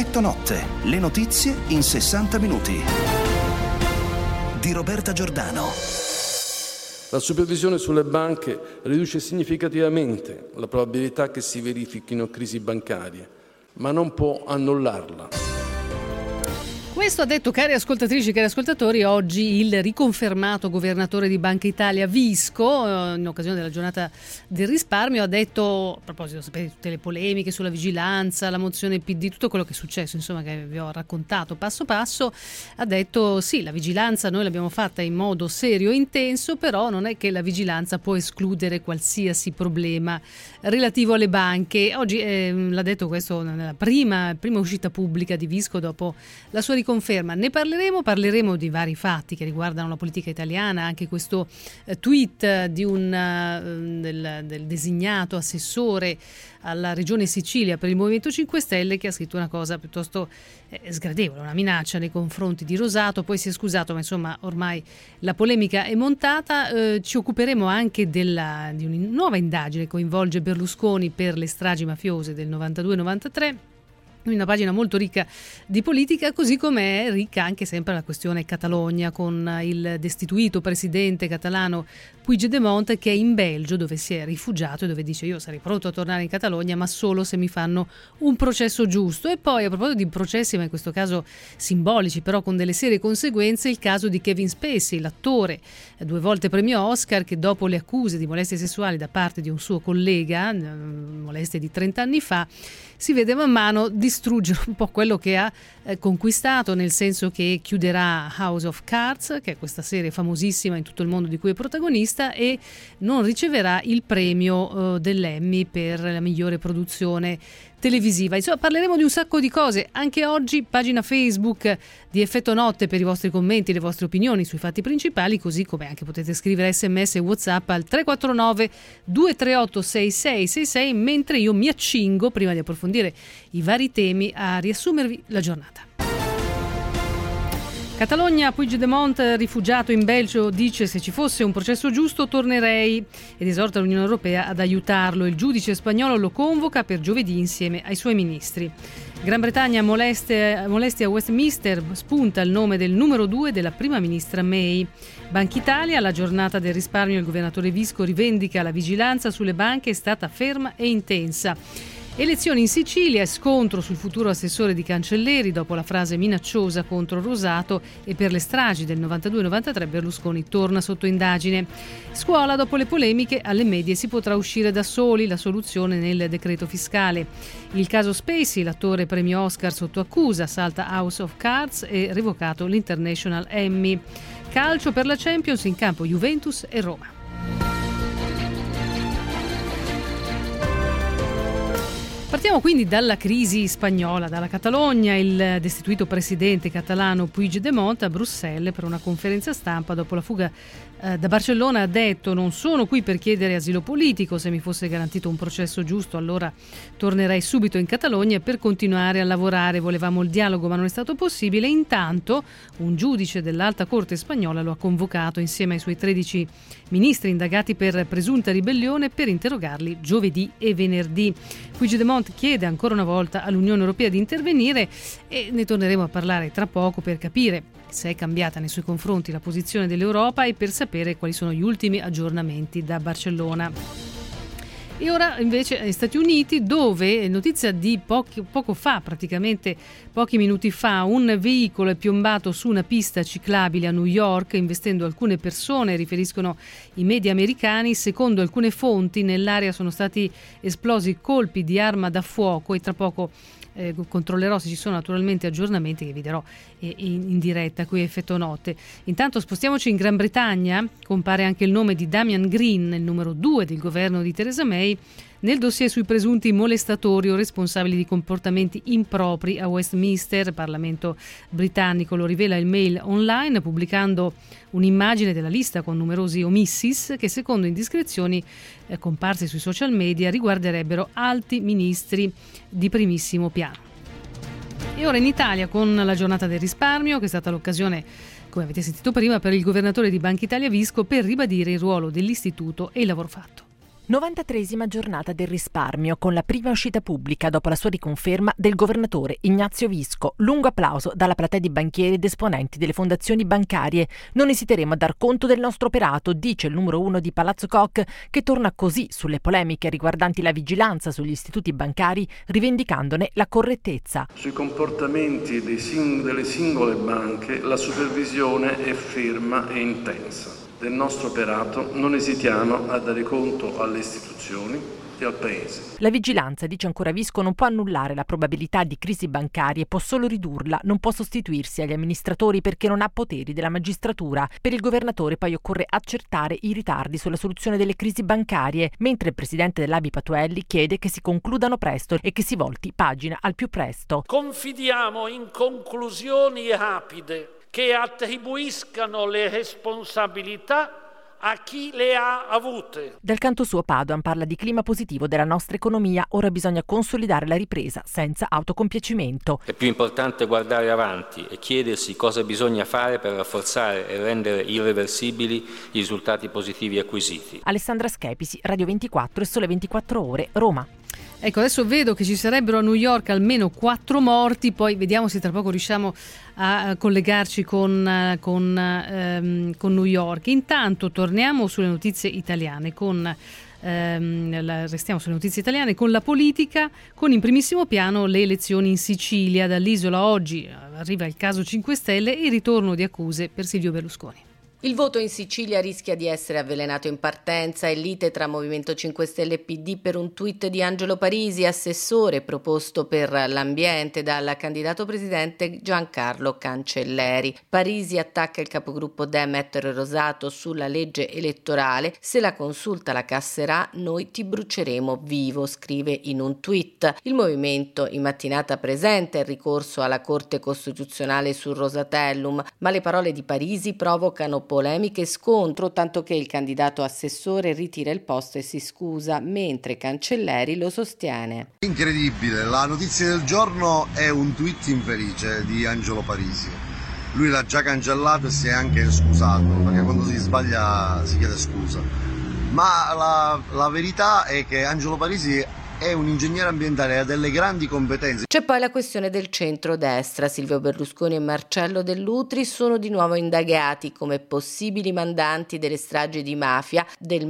Effetto notte, le notizie in 60 minuti. Di Roberta Giordano. La supervisione sulle banche riduce significativamente la probabilità che si verifichino crisi bancarie, ma non può annullarla. Questo ha detto, cari ascoltatrici e cari ascoltatori, oggi il riconfermato governatore di Banca Italia Visco, in occasione della giornata del risparmio, ha detto, a proposito, sapete, tutte le polemiche sulla vigilanza, la mozione PD, tutto quello che è successo, insomma, che vi ho raccontato passo passo, ha detto sì, la vigilanza noi l'abbiamo fatta in modo serio e intenso, però non è che la vigilanza può escludere qualsiasi problema relativo alle banche. Oggi l'ha detto questo nella prima uscita pubblica di Visco dopo la sua riconferma. Ne parleremo di vari fatti che riguardano la politica italiana, anche questo tweet di del designato assessore alla Regione Sicilia per il Movimento 5 Stelle, che ha scritto una cosa piuttosto sgradevole, una minaccia nei confronti di Rosato, poi si è scusato, ma insomma ormai la polemica è montata. Ci occuperemo anche di una nuova indagine che coinvolge Berlusconi per le stragi mafiose del 92-93. Una pagina molto ricca di politica, così come è ricca anche sempre la questione Catalogna, con il destituito presidente catalano Puigdemont, che è in Belgio, dove si è rifugiato e dove dice: io sarei pronto a tornare in Catalogna, ma solo se mi fanno un processo giusto. E poi, a proposito di processi, ma in questo caso simbolici, però con delle serie conseguenze, il caso di Kevin Spacey, l'attore 2 volte premio Oscar, che dopo le accuse di molestie sessuali da parte di un suo collega, molestie di 30 anni fa, si vede man mano distruggere un po' quello che ha conquistato, nel senso che chiuderà House of Cards, che è questa serie famosissima in tutto il mondo di cui è protagonista, e non riceverà il premio dell'Emmy per la migliore produzione televisiva. Insomma, parleremo di un sacco di cose anche oggi. Pagina Facebook di Effetto Notte per i vostri commenti, le vostre opinioni sui fatti principali, così come anche potete scrivere SMS e WhatsApp al 349 238 6666, mentre io mi accingo, prima di approfondire i vari temi, a riassumervi la giornata. Catalogna, Puigdemont, rifugiato in Belgio, dice: se ci fosse un processo giusto tornerei, ed esorta l'Unione Europea ad aiutarlo. Il giudice spagnolo lo convoca per giovedì insieme ai suoi ministri. Gran Bretagna, molestie a Westminster, spunta il nome del numero 2 della prima ministra May. Banca Italia, la giornata del risparmio, il governatore Visco rivendica: la vigilanza sulle banche è stata ferma e intensa. Elezioni in Sicilia, scontro sul futuro assessore di Cancelleri dopo la frase minacciosa contro Rosato, e per le stragi del 92-93 Berlusconi torna sotto indagine. Scuola, dopo le polemiche, alle medie si potrà uscire da soli, la soluzione nel decreto fiscale. Il caso Spacey, l'attore premio Oscar sotto accusa, salta House of Cards e revocato l'International Emmy. Calcio, per la Champions, in campo Juventus e Roma. Partiamo quindi dalla crisi spagnola, dalla Catalogna. Il destituito presidente catalano Puigdemont a Bruxelles per una conferenza stampa dopo la fuga da Barcellona ha detto: non sono qui per chiedere asilo politico, se mi fosse garantito un processo giusto allora tornerei subito in Catalogna per continuare a lavorare, volevamo il dialogo ma non è stato possibile. Intanto un giudice dell'Alta Corte spagnola lo ha convocato insieme ai suoi 13 ministri indagati per presunta ribellione per interrogarli giovedì e venerdì. Puigdemont chiede ancora una volta all'Unione Europea di intervenire, e ne torneremo a parlare tra poco per capire se è cambiata nei suoi confronti la posizione dell'Europa e per sapere quali sono gli ultimi aggiornamenti da Barcellona. E ora invece negli Stati Uniti, dove notizia di poco fa, praticamente pochi minuti fa, un veicolo è piombato su una pista ciclabile a New York investendo alcune persone, riferiscono i media americani. Secondo alcune fonti nell'area sono stati esplosi colpi di arma da fuoco, e tra poco controllerò se ci sono naturalmente aggiornamenti che vi darò in diretta qui a Effetto Notte. Intanto spostiamoci in Gran Bretagna. Compare anche il nome di Damian Green, il numero 2 del governo di Theresa May, nel dossier sui presunti molestatori o responsabili di comportamenti impropri a Westminster. Il Parlamento britannico lo rivela il Mail Online, pubblicando un'immagine della lista con numerosi omissis che, secondo indiscrezioni comparse sui social media, riguarderebbero alti ministri di primissimo piano. E ora in Italia, con la giornata del risparmio, che è stata l'occasione, come avete sentito prima, per il governatore di Banca Italia Visco per ribadire il ruolo dell'istituto e il lavoro fatto. 93esima giornata del risparmio, con la prima uscita pubblica dopo la sua riconferma del governatore Ignazio Visco. Lungo applauso dalla platea di banchieri ed esponenti delle fondazioni bancarie. Non esiteremo a dar conto del nostro operato, dice il numero 1 di Palazzo Koch, che torna così sulle polemiche riguardanti la vigilanza sugli istituti bancari, rivendicandone la correttezza. Sui comportamenti delle singole banche la supervisione è ferma e intensa. Del nostro operato non esitiamo a dare conto alle istituzioni e al Paese. La vigilanza, dice ancora Visco, non può annullare la probabilità di crisi bancarie, può solo ridurla, non può sostituirsi agli amministratori perché non ha poteri della magistratura. Per il governatore poi occorre accertare i ritardi sulla soluzione delle crisi bancarie, mentre il presidente dell'ABI Patuelli chiede che si concludano presto e che si volti pagina al più presto. Confidiamo in conclusioni rapide che attribuiscano le responsabilità a chi le ha avute. Dal canto suo Padoan parla di clima positivo della nostra economia, ora bisogna consolidare la ripresa senza autocompiacimento. È più importante guardare avanti e chiedersi cosa bisogna fare per rafforzare e rendere irreversibili i risultati positivi acquisiti. Alessandra Schepisi, Radio 24 e Sole 24 Ore, Roma. Ecco, adesso vedo che ci sarebbero a New York almeno 4 morti, poi vediamo se tra poco riusciamo a collegarci con New York. Intanto torniamo sulle notizie italiane, restiamo sulle notizie italiane con la politica, con in primissimo piano le elezioni in Sicilia. Dall'isola oggi arriva il caso 5 Stelle e il ritorno di accuse per Silvio Berlusconi. Il voto in Sicilia rischia di essere avvelenato in partenza e lite tra Movimento 5 Stelle e PD per un tweet di Angelo Parisi, assessore proposto per l'ambiente dal candidato presidente Giancarlo Cancelleri. Parisi attacca il capogruppo Demetrio Rosato sulla legge elettorale. Se la consulta la casserà, noi ti bruceremo vivo, scrive in un tweet. Il movimento in mattinata presenta il ricorso alla Corte Costituzionale sul Rosatellum, ma le parole di Parisi provocano polemiche e scontro, tanto che il candidato assessore ritira il posto e si scusa, mentre Cancelleri lo sostiene. Incredibile, la notizia del giorno è un tweet infelice di Angelo Parisi. Lui l'ha già cancellato e si è anche scusato, perché quando si sbaglia si chiede scusa. Ma la verità è che Angelo Parisi è un ingegnere ambientale e ha delle grandi competenze. C'è poi la questione del centrodestra. Silvio Berlusconi e Marcello Dell'Utri sono di nuovo indagati come possibili mandanti delle stragi di mafia del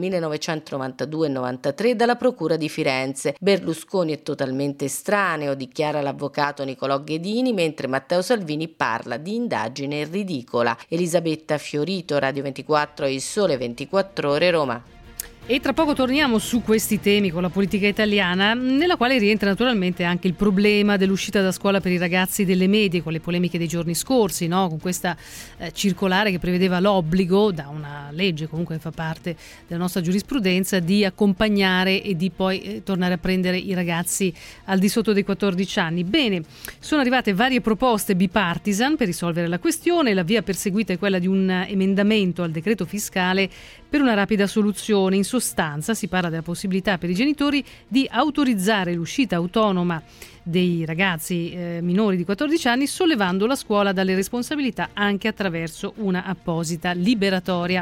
1992-93 dalla Procura di Firenze. Berlusconi è totalmente estraneo, dichiara l'avvocato Nicolò Ghedini, mentre Matteo Salvini parla di indagine ridicola. Elisabetta Fiorito, Radio 24 e Il Sole 24 Ore, Roma. E tra poco torniamo su questi temi con la politica italiana, nella quale rientra naturalmente anche il problema dell'uscita da scuola per i ragazzi delle medie, con le polemiche dei giorni scorsi, no? Con questa circolare che prevedeva l'obbligo, da una legge comunque che fa parte della nostra giurisprudenza, di accompagnare e di poi tornare a prendere i ragazzi al di sotto dei 14 anni. Bene, sono arrivate varie proposte bipartisan per risolvere la questione. La via perseguita è quella di un emendamento al decreto fiscale per una rapida soluzione. In sostanza si parla della possibilità per i genitori di autorizzare l'uscita autonoma dei ragazzi minori di 14 anni, sollevando la scuola dalle responsabilità anche attraverso una apposita liberatoria.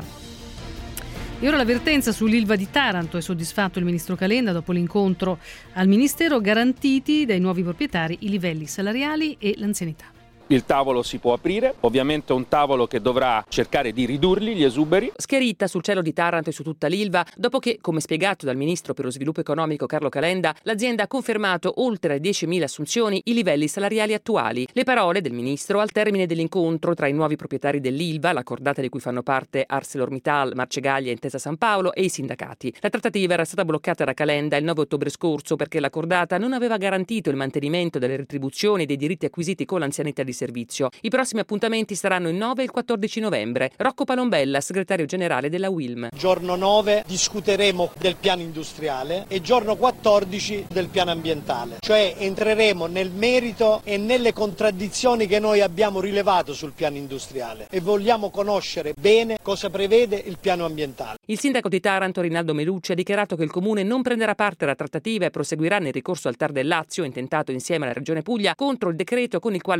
E ora l'avvertenza sull'Ilva di Taranto. È soddisfatto il ministro Calenda dopo l'incontro al ministero, garantiti dai nuovi proprietari i livelli salariali e l'anzianità. Il tavolo si può aprire, ovviamente un tavolo che dovrà cercare di ridurli gli esuberi. Schiarita sul cielo di Taranto e su tutta l'Ilva, dopo che, come spiegato dal ministro per lo sviluppo economico Carlo Calenda, l'azienda ha confermato oltre 10.000 assunzioni i livelli salariali attuali. Le parole del ministro al termine dell'incontro tra i nuovi proprietari dell'Ilva, la cordata di cui fanno parte ArcelorMittal, Marcegaglia e Intesa San Paolo, e i sindacati. La trattativa era stata bloccata da Calenda il 9 ottobre scorso perché la cordata non aveva garantito il mantenimento delle retribuzioni e dei diritti acquisiti con l'anzianità di servizio. I prossimi appuntamenti saranno il 9 e il 14 novembre. Rocco Palombella, segretario generale della UILM. Giorno 9 discuteremo del piano industriale e giorno 14 del piano ambientale. Cioè entreremo nel merito e nelle contraddizioni che noi abbiamo rilevato sul piano industriale e vogliamo conoscere bene cosa prevede il piano ambientale. Il sindaco di Taranto, Rinaldo Melucci, ha dichiarato che il comune non prenderà parte alla trattativa e proseguirà nel ricorso al TAR del Lazio, intentato insieme alla Regione Puglia, contro il decreto con il quale sono state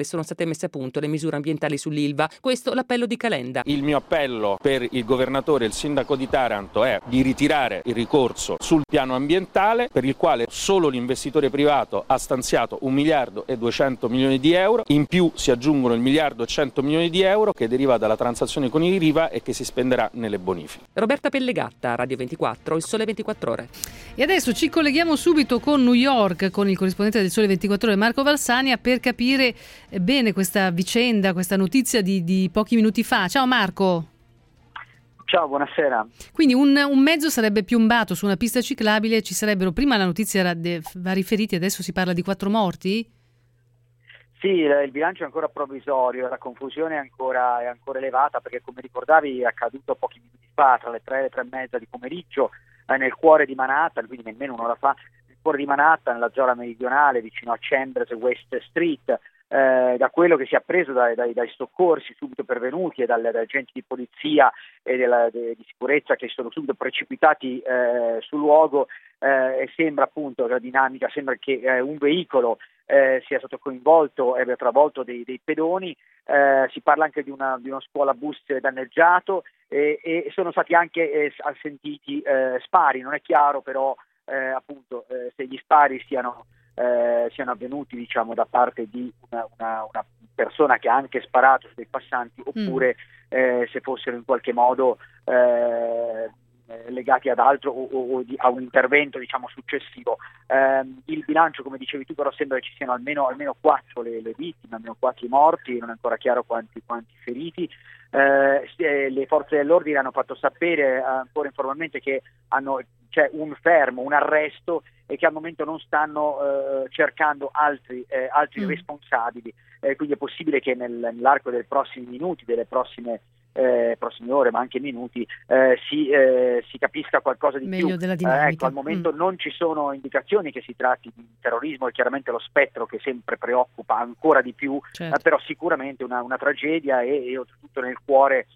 state messe a punto le misure ambientali sull'Ilva. Questo l'appello di Calenda. Il mio appello per il governatore e il sindaco di Taranto è di ritirare il ricorso sul piano ambientale, per il quale solo l'investitore privato ha stanziato 1 miliardo e 200 milioni di euro. In più si aggiungono il 1 miliardo e 100 milioni di euro che deriva dalla transazione con i Riva e che si spenderà nelle bonifiche. Roberta Pellegatta, Radio 24, Il Sole 24 Ore. E adesso ci colleghiamo subito con New York, con il corrispondente del Sole 24 Ore Marco Valsania, per capire bene questa vicenda, questa notizia di pochi minuti fa. Ciao Marco. Ciao, buonasera. Quindi un mezzo sarebbe piombato su una pista ciclabile, ci sarebbero, prima la notizia era vari feriti, adesso si parla di 4 morti? Sì, il bilancio è ancora provvisorio, la confusione è ancora elevata, perché come ricordavi è accaduto pochi minuti fa, tra le 3 e le 3 e mezza di pomeriggio, nel cuore di Manhattan, quindi nemmeno un'ora fa, nel cuore di Manhattan, nella zona meridionale, vicino a Chambers e West Street. Da quello che si è appreso dai soccorsi subito pervenuti e dagli agenti di polizia e di sicurezza che sono subito precipitati sul luogo, e sembra appunto la dinamica, sembra che un veicolo sia stato coinvolto e abbia travolto dei pedoni. Si parla anche di uno scuola bus danneggiato e sono stati anche sentiti spari. Non è chiaro però appunto se gli spari siano avvenuti, diciamo, da parte di una persona che ha anche sparato su dei passanti, oppure se fossero in qualche modo legati ad altro o a un intervento, diciamo, successivo. Il bilancio, come dicevi tu, però sembra che ci siano almeno 4 le vittime, almeno 4 morti, non è ancora chiaro quanti feriti. Le forze dell'ordine hanno fatto sapere ancora informalmente che c'è un fermo, un arresto, e che al momento non stanno cercando altri responsabili, quindi è possibile che nell'arco dei prossimi minuti, delle prossime ore, ma anche minuti, si capisca qualcosa di meglio più. Della dinamica. Al momento non ci sono indicazioni che si tratti di terrorismo, è chiaramente lo spettro che sempre preoccupa ancora di più, certo. Però sicuramente una tragedia e oltretutto nel cuore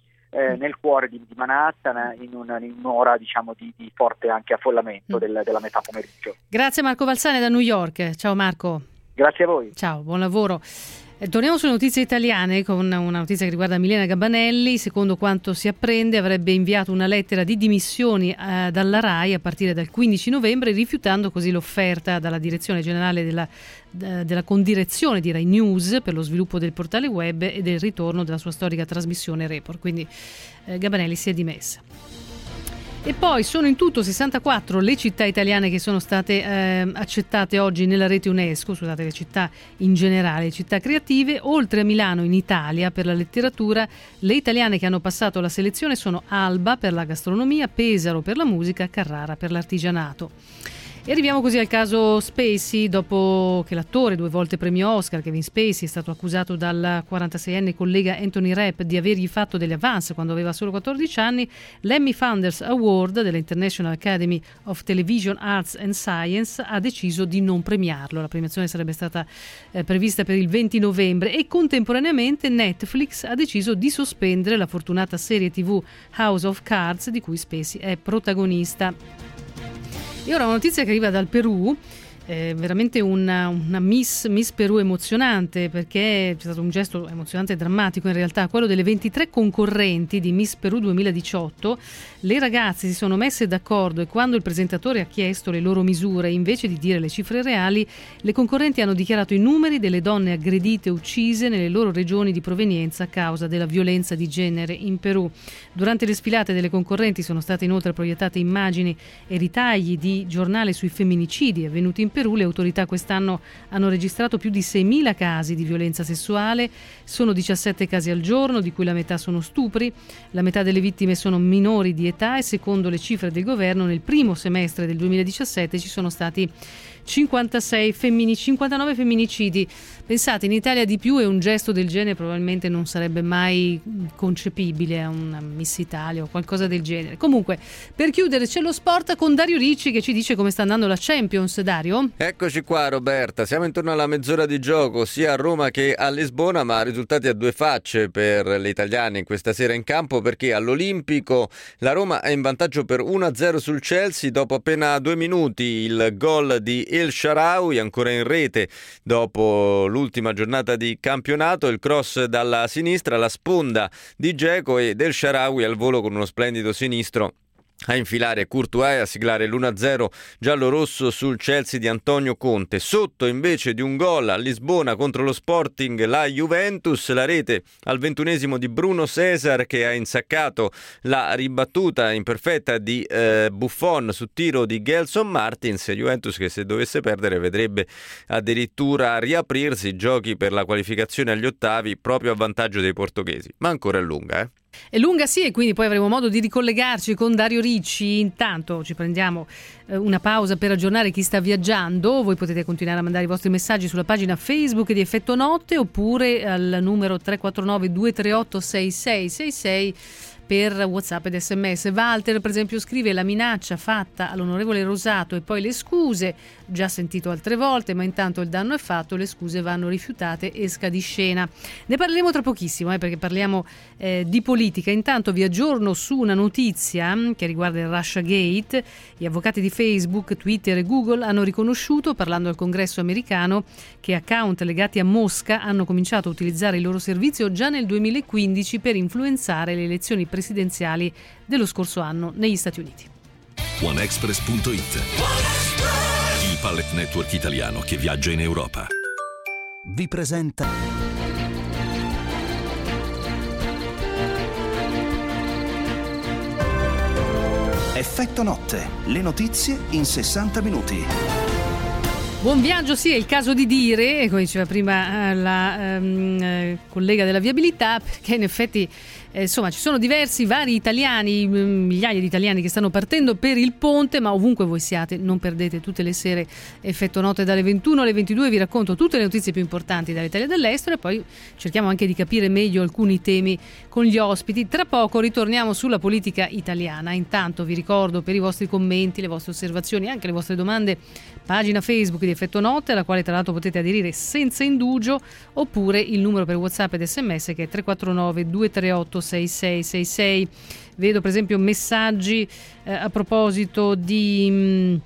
di Manhattan, in un'ora, diciamo, di forte anche affollamento della metà pomeriggio. Grazie Marco Valsania da New York. Ciao Marco. Grazie a voi. Ciao, buon lavoro. Torniamo sulle notizie italiane con una notizia che riguarda Milena Gabanelli. Secondo quanto si apprende, avrebbe inviato una lettera di dimissioni dalla RAI a partire dal 15 novembre, rifiutando così l'offerta dalla direzione generale della condirezione di Rai News per lo sviluppo del portale web e del ritorno della sua storica trasmissione Report. Quindi Gabanelli si è dimessa. E poi sono in tutto 64 le città italiane che sono state accettate oggi nella rete UNESCO, scusate, le città in generale, città creative. Oltre a Milano in Italia per la letteratura, le italiane che hanno passato la selezione sono Alba per la gastronomia, Pesaro per la musica, Carrara per l'artigianato. E arriviamo così al caso Spacey, dopo che l'attore, 2 volte premio Oscar, Kevin Spacey, è stato accusato dal 46enne collega Anthony Rapp di avergli fatto delle avance quando aveva solo 14 anni. L'Emmy Founders Award dell'International Academy of Television Arts and Science ha deciso di non premiarlo. La premiazione sarebbe stata prevista per il 20 novembre e contemporaneamente Netflix ha deciso di sospendere la fortunata serie TV House of Cards di cui Spacey è protagonista. E ora una notizia che arriva dal Perù, veramente una Miss Perù emozionante, perché c'è stato un gesto emozionante e drammatico in realtà, quello delle 23 concorrenti di Miss Perù 2018. Le ragazze si sono messe d'accordo e quando il presentatore ha chiesto le loro misure, invece di dire le cifre reali, le concorrenti hanno dichiarato i numeri delle donne aggredite e uccise nelle loro regioni di provenienza a causa della violenza di genere in Perù. Durante le sfilate delle concorrenti sono state inoltre proiettate immagini e ritagli di giornale sui femminicidi avvenuti in Perù. Le autorità quest'anno hanno registrato più di 6.000 casi di violenza sessuale, sono 17 casi al giorno, di cui la metà sono stupri. La metà delle vittime sono minori di età e secondo le cifre del governo nel primo semestre del 2017 ci sono stati 59 femminicidi. Pensate, in Italia di più, e un gesto del genere probabilmente non sarebbe mai concepibile a una Miss Italia o qualcosa del genere. Comunque, per chiudere c'è lo sport con Dario Ricci che ci dice come sta andando la Champions. Dario? Eccoci qua Roberta, siamo intorno alla mezz'ora di gioco sia a Roma che a Lisbona, ma risultati a due facce per le italiane in questa sera in campo, perché all'Olimpico la Roma è in vantaggio per 1-0 sul Chelsea dopo appena 2 minuti. Il gol di El Shaarawy ancora in rete dopo l'ultima giornata di campionato, il cross dalla sinistra, la sponda di Dzeko ed El Shaarawy al volo con uno splendido sinistro a infilare Courtois e a siglare l'1-0 giallo-rosso sul Chelsea di Antonio Conte. Sotto invece di un gol a Lisbona contro lo Sporting la Juventus, la rete al 21esimo di Bruno César che ha insaccato la ribattuta imperfetta di Buffon su tiro di Gelson Martins. Juventus che se dovesse perdere vedrebbe addirittura riaprirsi i giochi per la qualificazione agli ottavi proprio a vantaggio dei portoghesi, ma ancora è lunga, È lunga sì, e quindi poi avremo modo di ricollegarci con Dario Ricci. Intanto ci prendiamo una pausa per aggiornare chi sta viaggiando. Voi potete continuare a mandare i vostri messaggi sulla pagina Facebook di Effetto Notte oppure al numero 349 238 6666 per WhatsApp ed SMS. Walter per esempio scrive: la minaccia fatta all'onorevole Rosato e poi le scuse, già sentito altre volte, ma intanto il danno è fatto, le scuse vanno rifiutate, esca di scena. Ne parleremo tra pochissimo perché parliamo di politica. Intanto vi aggiorno su una notizia che riguarda il Russiagate. Gli avvocati di Facebook, Twitter e Google hanno riconosciuto, parlando al Congresso americano, che account legati a Mosca hanno cominciato a utilizzare il loro servizio già nel 2015 per influenzare le elezioni presidenziali dello scorso anno negli Stati Uniti. OneExpress.it, il pallet network italiano che viaggia in Europa, vi presenta Effetto Notte, le notizie in 60 minuti. Buon viaggio, sì, è il caso di dire, come diceva prima la collega della viabilità, perché in effetti insomma ci sono vari italiani, migliaia di italiani che stanno partendo per il ponte, ma ovunque voi siate non perdete tutte le sere Effetto Notte dalle 21 alle 22. Vi racconto tutte le notizie più importanti dall'Italia e dall'estero e poi cerchiamo anche di capire meglio alcuni temi con gli ospiti. Tra poco ritorniamo sulla politica italiana. Intanto vi ricordo per i vostri commenti, le vostre osservazioni, anche le vostre domande, pagina Facebook di Effetto Notte, alla quale tra l'altro potete aderire senza indugio, oppure il numero per WhatsApp ed SMS che è 349 238 6666. Vedo per esempio messaggi a proposito del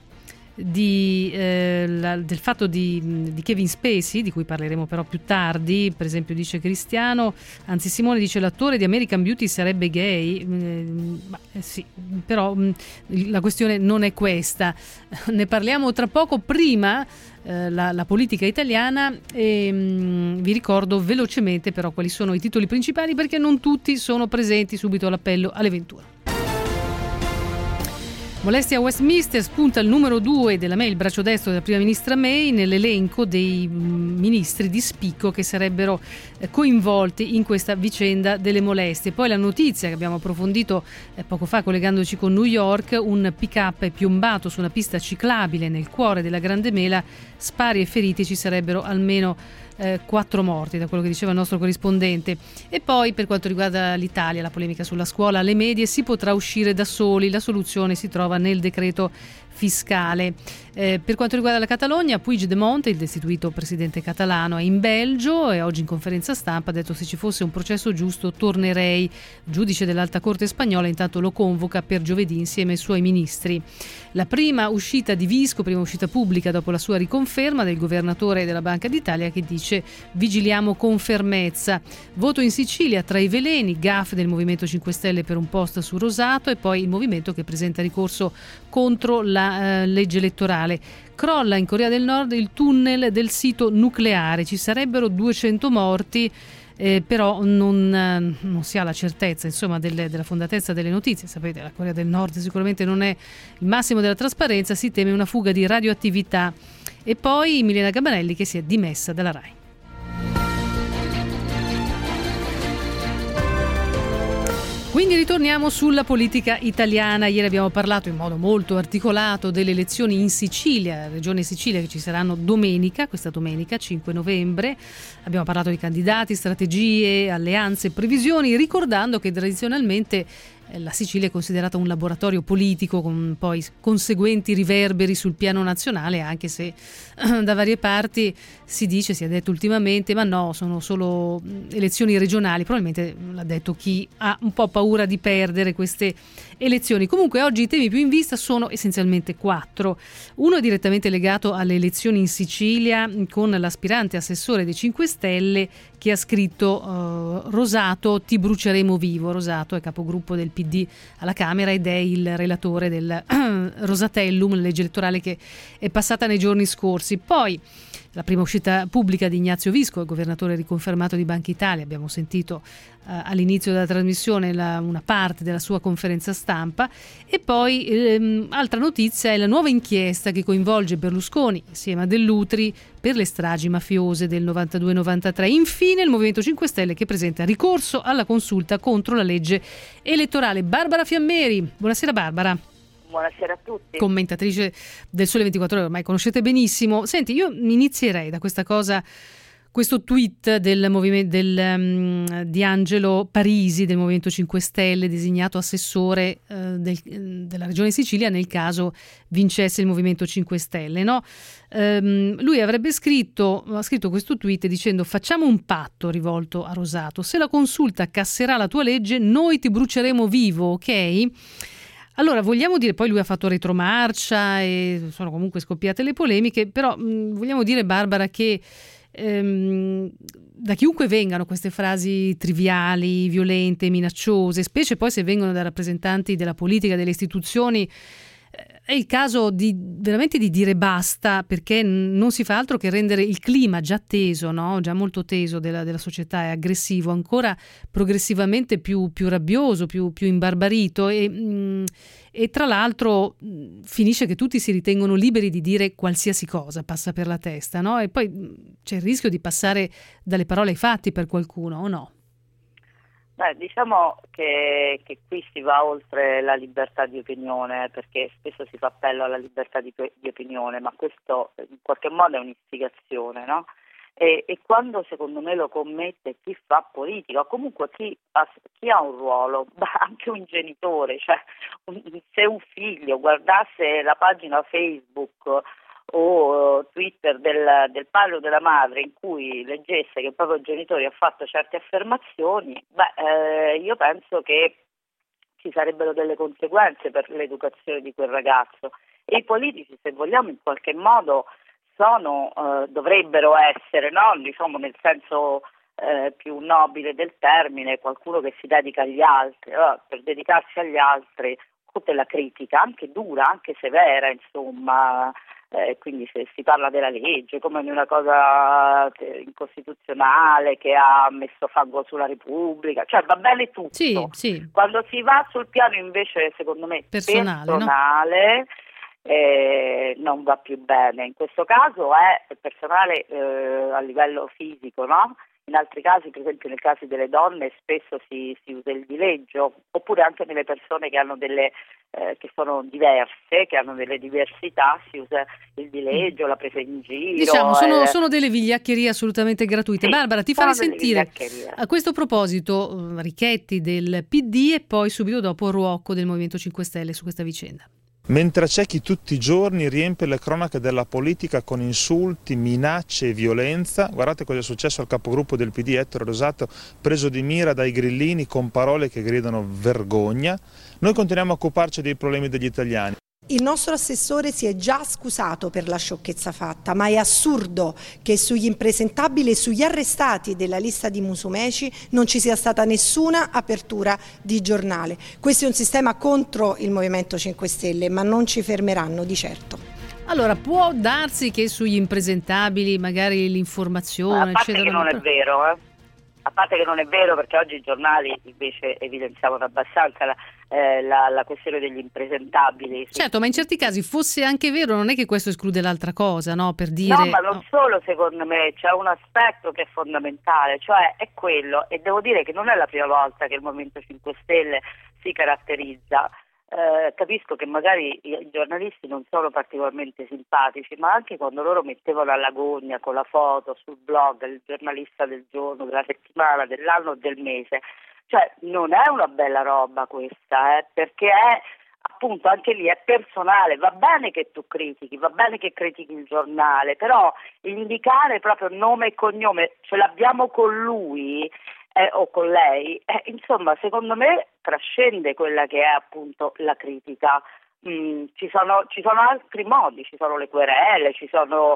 fatto di Kevin Spacey, di cui parleremo però più tardi. Per esempio dice Cristiano, anzi Simone dice l'attore di American Beauty sarebbe gay. Sì, però la questione non è questa, ne parliamo tra poco. Prima la politica italiana e vi ricordo velocemente però quali sono i titoli principali, perché non tutti sono presenti. Subito all'appello alle 21. Molestia a Westminster, spunta il numero 2 della May, il braccio destro della prima ministra May, nell'elenco dei ministri di spicco che sarebbero coinvolti in questa vicenda delle molestie. Poi la notizia che abbiamo approfondito poco fa collegandoci con New York: un pick-up è piombato su una pista ciclabile nel cuore della Grande Mela, spari e feriti, ci sarebbero almeno 4 morti, da quello che diceva il nostro corrispondente. E poi per quanto riguarda l'Italia, la polemica sulla scuola alle medie, si potrà uscire da soli, la soluzione si trova nel decreto fiscale. Per quanto riguarda la Catalogna, Puigdemont, il destituito presidente catalano, è in Belgio e oggi in conferenza stampa ha detto: se ci fosse un processo giusto tornerei. Il giudice dell'Alta Corte spagnola intanto lo convoca per giovedì insieme ai suoi ministri. La prima uscita di Visco, prima uscita pubblica dopo la sua riconferma, del governatore della Banca d'Italia, che dice: vigiliamo con fermezza. Voto in Sicilia tra i veleni, gaffe del Movimento 5 Stelle per un post su Rosato, e poi il movimento che presenta ricorso contro la legge elettorale. Crolla in Corea del Nord il tunnel del sito nucleare, ci sarebbero 200 morti, però non si ha la certezza insomma della fondatezza delle notizie. Sapete, la Corea del Nord sicuramente non è il massimo della trasparenza, si teme una fuga di radioattività. E poi Milena Gabanelli che si è dimessa dalla RAI. Quindi ritorniamo sulla politica italiana. Ieri abbiamo parlato in modo molto articolato delle elezioni in Sicilia, regione Sicilia, che ci saranno questa domenica 5 novembre. Abbiamo parlato di candidati, strategie, alleanze, previsioni, ricordando che tradizionalmente la Sicilia è considerata un laboratorio politico con poi conseguenti riverberi sul piano nazionale, anche se da varie parti si è detto ultimamente, ma no, sono solo elezioni regionali. Probabilmente l'ha detto chi ha un po' paura di perdere queste elezioni. Comunque oggi i temi più in vista sono essenzialmente 4. Uno è direttamente legato alle elezioni in Sicilia, con l'aspirante assessore dei 5 Stelle che ha scritto Rosato ti bruceremo vivo. Rosato è capogruppo del PD alla Camera ed è il relatore del Rosatellum, la legge elettorale che è passata nei giorni scorsi. Poi la prima uscita pubblica di Ignazio Visco, il governatore riconfermato di Banca Italia. Abbiamo sentito all'inizio della trasmissione una parte della sua conferenza stampa. E poi altra notizia è la nuova inchiesta che coinvolge Berlusconi insieme a Dell'Utri per le stragi mafiose del 92-93. Infine il Movimento 5 Stelle che presenta ricorso alla consulta contro la legge elettorale. Barbara Fiammeri, buonasera Barbara. Buonasera a tutti. Commentatrice del Sole 24 Ore, ormai conoscete benissimo. Senti, io inizierei da questa cosa, questo tweet di Angelo Parisi del Movimento 5 Stelle, designato assessore della Regione Sicilia nel caso vincesse il Movimento 5 Stelle, no? Lui ha scritto questo tweet dicendo: facciamo un patto, rivolto a Rosato, se la consulta casserà la tua legge noi ti bruceremo vivo, ok? Allora, vogliamo dire, poi lui ha fatto retromarcia e sono comunque scoppiate le polemiche, però vogliamo dire, Barbara, che da chiunque vengano queste frasi triviali, violente, minacciose, specie poi se vengono da rappresentanti della politica, delle istituzioni, è il caso veramente di dire basta, perché non si fa altro che rendere il clima già teso, no? Già molto teso della società e aggressivo, ancora progressivamente più rabbioso, più imbarbarito e tra l'altro finisce che tutti si ritengono liberi di dire qualsiasi cosa passa per la testa, no? E poi c'è il rischio di passare dalle parole ai fatti per qualcuno, o no? Beh, diciamo che qui si va oltre la libertà di opinione, perché spesso si fa appello alla libertà di opinione, ma questo in qualche modo è un'istigazione, no? E quando secondo me lo commette chi fa politica, o comunque chi ha un ruolo, anche un genitore, cioè se un figlio guardasse la pagina Facebook o Twitter del padre o della madre in cui leggesse che il proprio genitore ha fatto certe affermazioni, io penso che ci sarebbero delle conseguenze per l'educazione di quel ragazzo, e i politici, se vogliamo, in qualche modo dovrebbero essere, no? Diciamo nel senso più nobile del termine, qualcuno che si dedica agli altri. Allora, per dedicarsi agli altri, della critica, anche dura, anche severa, insomma, quindi se si parla della legge come di una cosa incostituzionale che ha messo fango sulla Repubblica, cioè va bene tutto. Sì. Quando si va sul piano invece, secondo me, personale, non va più bene. In questo caso è personale a livello fisico, no? In altri casi, per esempio nel caso delle donne, spesso si usa il dileggio, oppure anche nelle persone che hanno che sono diverse, che hanno delle diversità, si usa il dileggio, la presa in giro. Diciamo, sono delle vigliaccherie assolutamente gratuite. Sì, Barbara, ti farei sentire a questo proposito Richetti del PD e poi subito dopo Ruocco del Movimento 5 Stelle su questa vicenda. Mentre c'è chi tutti i giorni riempie le cronache della politica con insulti, minacce e violenza, guardate cosa è successo al capogruppo del PD Ettore Rosato, preso di mira dai grillini con parole che gridano vergogna, noi continuiamo a occuparci dei problemi degli italiani. Il nostro assessore si è già scusato per la sciocchezza fatta, ma è assurdo che sugli impresentabili e sugli arrestati della lista di Musumeci non ci sia stata nessuna apertura di giornale. Questo è un sistema contro il Movimento 5 Stelle, ma non ci fermeranno di certo. Allora, può darsi che sugli impresentabili magari l'informazione... A parte che non è vero, A parte che non è vero, perché oggi i giornali invece evidenziavano abbastanza la questione degli impresentabili. Sì. Certo, ma in certi casi fosse anche vero, non è che questo esclude l'altra cosa, no? Per dire... No, ma non solo, secondo me, c'è un aspetto che è fondamentale, cioè è quello, e devo dire che non è la prima volta che il Movimento 5 Stelle si caratterizza. Capisco che magari i giornalisti non sono particolarmente simpatici, ma anche quando loro mettevano alla gogna con la foto sul blog il giornalista del giorno, della settimana, dell'anno o del mese, Cioè non è una bella roba questa, perché è appunto anche lì è personale. Va bene che tu critichi, va bene che critichi il giornale, però indicare proprio nome e cognome, ce l'abbiamo con lui o con lei, insomma secondo me trascende quella che è appunto la critica. Ci sono altri modi, ci sono le querele, ci sono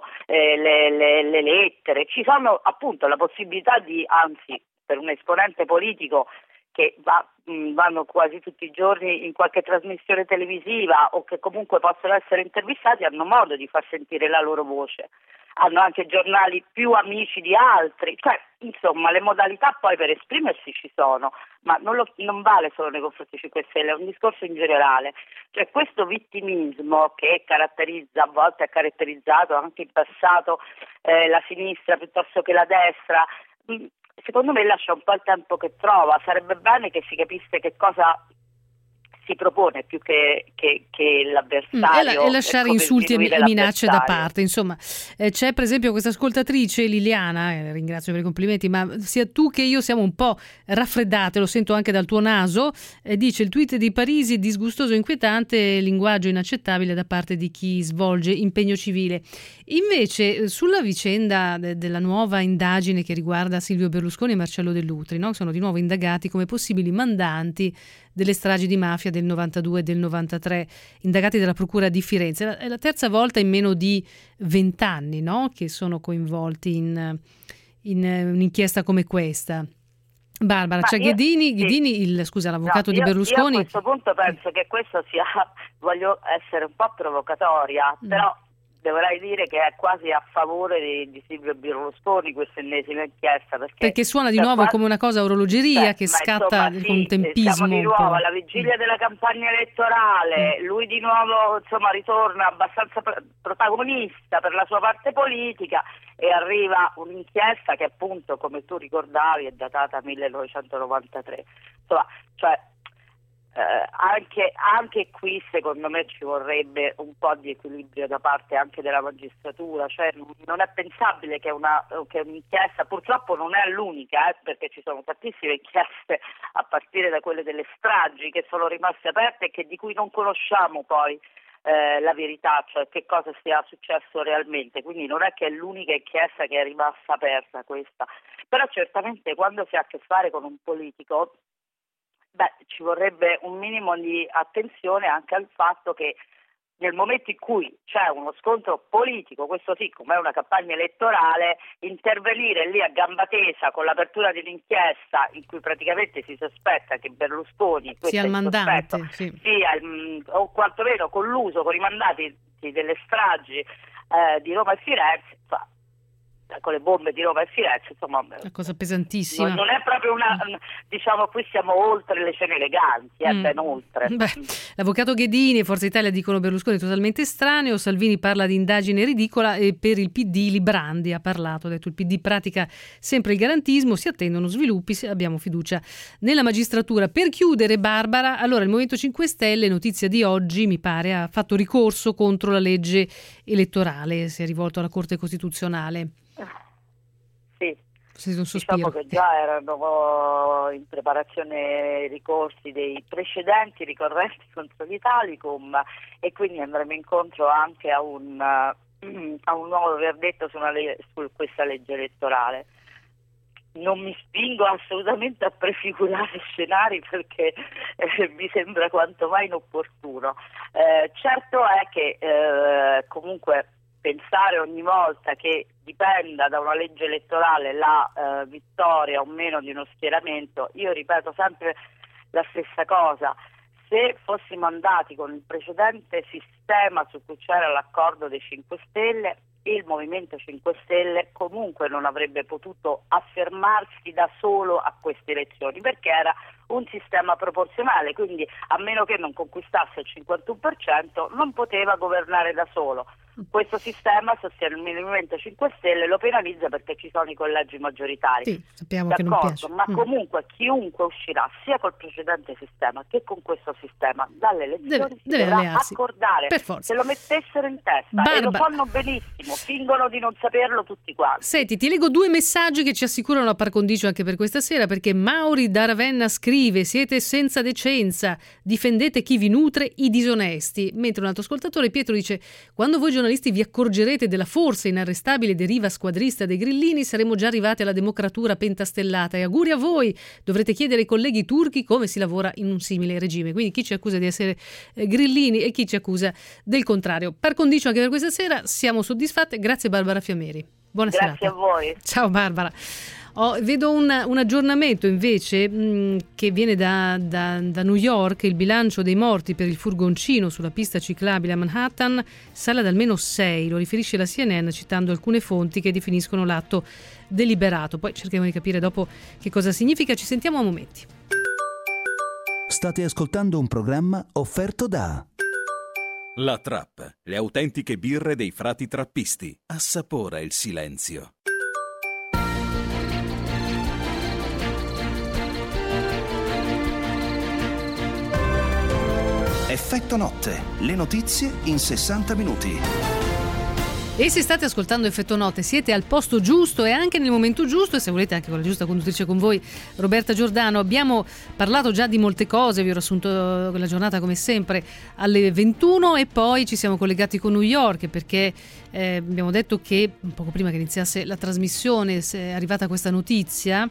le lettere, ci sono appunto la possibilità di, anzi per un esponente politico che vanno quasi tutti i giorni in qualche trasmissione televisiva o che comunque possono essere intervistati, hanno modo di far sentire la loro voce. Hanno anche giornali più amici di altri, cioè insomma le modalità poi per esprimersi ci sono, ma non vale solo nei confronti di 5 Stelle, è un discorso in generale. Cioè questo vittimismo che caratterizza, a volte ha caratterizzato anche in passato la sinistra piuttosto che la destra, secondo me lascia un po' il tempo che trova. Sarebbe bene che si capisse che cosa si propone più che l'avversario e lasciare insulti e minacce da parte. Insomma, c'è per esempio questa ascoltatrice Liliana, ringrazio per i complimenti, ma sia tu che io siamo un po' raffreddate, lo sento anche dal tuo naso, dice: il tweet di Parisi disgustoso e inquietante, linguaggio inaccettabile da parte di chi svolge impegno civile. Invece sulla vicenda della nuova indagine che riguarda Silvio Berlusconi e Marcello Dell'Utri, no? Sono di nuovo indagati come possibili mandanti delle stragi di mafia del 92 e del 93, indagati dalla Procura di Firenze. È la terza volta in meno di 20 anni, no? Che sono coinvolti in un'inchiesta come questa. Barbara, c'è Ghedini, l'avvocato di Berlusconi. Io a questo punto penso che questo sia, voglio essere un po' provocatoria, però dovrei dire che è quasi a favore di Silvio Berlusconi questa ennesima inchiesta, perché suona di nuovo come una cosa a orologeria che scatta con un tempismo. Siamo di nuovo alla vigilia della campagna elettorale, lui di nuovo ritorna abbastanza protagonista per la sua parte politica e arriva un'inchiesta che appunto, come tu ricordavi, è datata 1993. Insomma, anche qui secondo me ci vorrebbe un po' di equilibrio da parte anche della magistratura, cioè non è pensabile che un'inchiesta, purtroppo non è l'unica, perché ci sono tantissime inchieste a partire da quelle delle stragi che sono rimaste aperte e di cui non conosciamo poi la verità, cioè che cosa sia successo realmente, quindi non è che è l'unica inchiesta che è rimasta aperta questa, però certamente quando si ha a che fare con un politico ci vorrebbe un minimo di attenzione anche al fatto che nel momento in cui c'è uno scontro politico, questo sì, come è una campagna elettorale, intervenire lì a gamba tesa con l'apertura di un'inchiesta in cui praticamente si sospetta che Berlusconi sia il mandante, o quantomeno colluso con i mandati delle stragi di Roma e Firenze, con le bombe di Roma e Firenze, insomma, una cosa pesantissima. Non è proprio qui siamo oltre le scene eleganti, ben oltre. L'avvocato Ghedini e Forza Italia dicono Berlusconi totalmente estraneo, Salvini parla di indagine ridicola e per il PD Librandi ha parlato, ha detto il PD pratica sempre il garantismo, si attendono sviluppi, abbiamo fiducia nella magistratura. Per chiudere, Barbara, allora il Movimento 5 Stelle, notizia di oggi, mi pare, ha fatto ricorso contro la legge elettorale, si è rivolto alla Corte Costituzionale. Sì, diciamo che già erano in preparazione ricorsi dei precedenti ricorrenti contro l'Italicum e quindi andremo incontro anche a un nuovo verdetto su questa legge elettorale. Non mi spingo assolutamente a prefigurare scenari perché mi sembra quanto mai inopportuno. Certo è che comunque pensare ogni volta che dipenda da una legge elettorale la vittoria o meno di uno schieramento, io ripeto sempre la stessa cosa. Se fossimo andati con il precedente sistema su cui c'era l'accordo dei 5 Stelle, il Movimento 5 Stelle comunque non avrebbe potuto affermarsi da solo a queste elezioni, perché era un sistema proporzionale, quindi a meno che non conquistasse il 51% non poteva governare da solo. questo sistema sostiene il Movimento 5 Stelle, lo penalizza perché ci sono i collegi maggioritari. Sì, sappiamo che non piace. Ma comunque chiunque uscirà sia col precedente sistema che con questo sistema dalle elezioni deve dovrà allearsi. Accordare. Per forza. Se lo mettessero in testa e lo fanno benissimo, fingono di non saperlo tutti quanti. Senti, ti leggo 2 messaggi che ci assicurano la par condicio anche per questa sera, perché Mauri da Ravenna scrive: siete senza decenza, difendete chi vi nutre, i disonesti. Mentre un altro ascoltatore, Pietro, dice: quando voi giornalisti vi accorgerete della forse inarrestabile deriva squadrista dei grillini, saremo già arrivati alla democratura pentastellata, e auguri a voi, dovrete chiedere ai colleghi turchi come si lavora in un simile regime. Quindi chi ci accusa di essere grillini e chi ci accusa del contrario. Par condicio anche per questa sera, siamo soddisfatte. Grazie Barbara Fiameri. Buona serata. Grazie a voi. Ciao Barbara. Vedo un aggiornamento invece che viene da New York. Il bilancio dei morti per il furgoncino sulla pista ciclabile a Manhattan sale ad almeno 6, lo riferisce la CNN citando alcune fonti che definiscono l'atto deliberato. Poi cerchiamo di capire dopo che cosa significa. Ci sentiamo a momenti. State ascoltando un programma offerto da La Trap, le autentiche birre dei frati trappisti. Assapora il silenzio. Effetto Notte, le notizie in 60 minuti. E se state ascoltando Effetto Notte siete al posto giusto e anche nel momento giusto, e se volete anche con la giusta conduttrice con voi, Roberta Giordano. Abbiamo parlato già di molte cose, vi ho riassunto la giornata come sempre alle 21 e poi ci siamo collegati con New York perché abbiamo detto che poco prima che iniziasse la trasmissione è arrivata questa notizia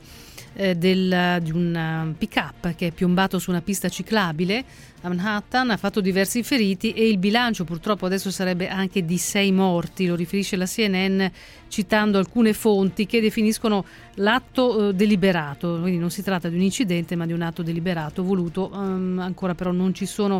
di un pick-up che è piombato su una pista ciclabile a Manhattan, ha fatto diversi feriti e il bilancio purtroppo adesso sarebbe anche di 6 morti, lo riferisce la CNN citando alcune fonti che definiscono l'atto deliberato, quindi non si tratta di un incidente ma di un atto deliberato voluto, ancora però non ci sono